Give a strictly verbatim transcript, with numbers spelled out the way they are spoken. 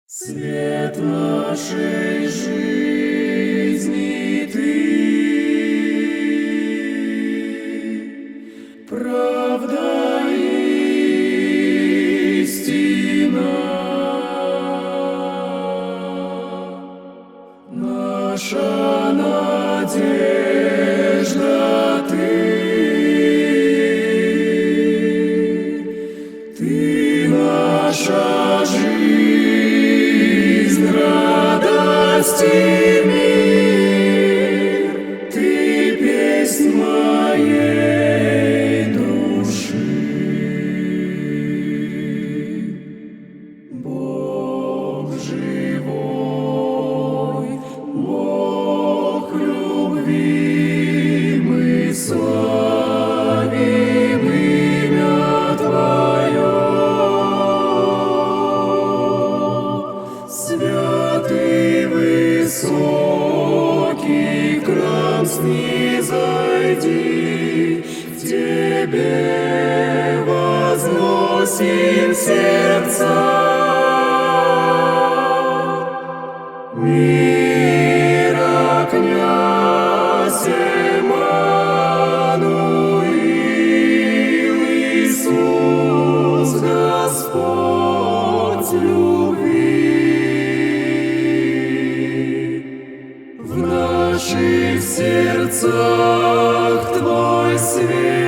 Свет нашей жизни Ты, правда истина, наша надежда Ты, Ты наша жизнь, радость и мир, Ты песнь моей души. Бог живой, Бог любви, мы славим имя Твое. Святый высокий, к нам снизойди, к Тебе возносим сердца. Мира князь Эммануил, Иисус Господь любви. В наших сердцах Твой свет.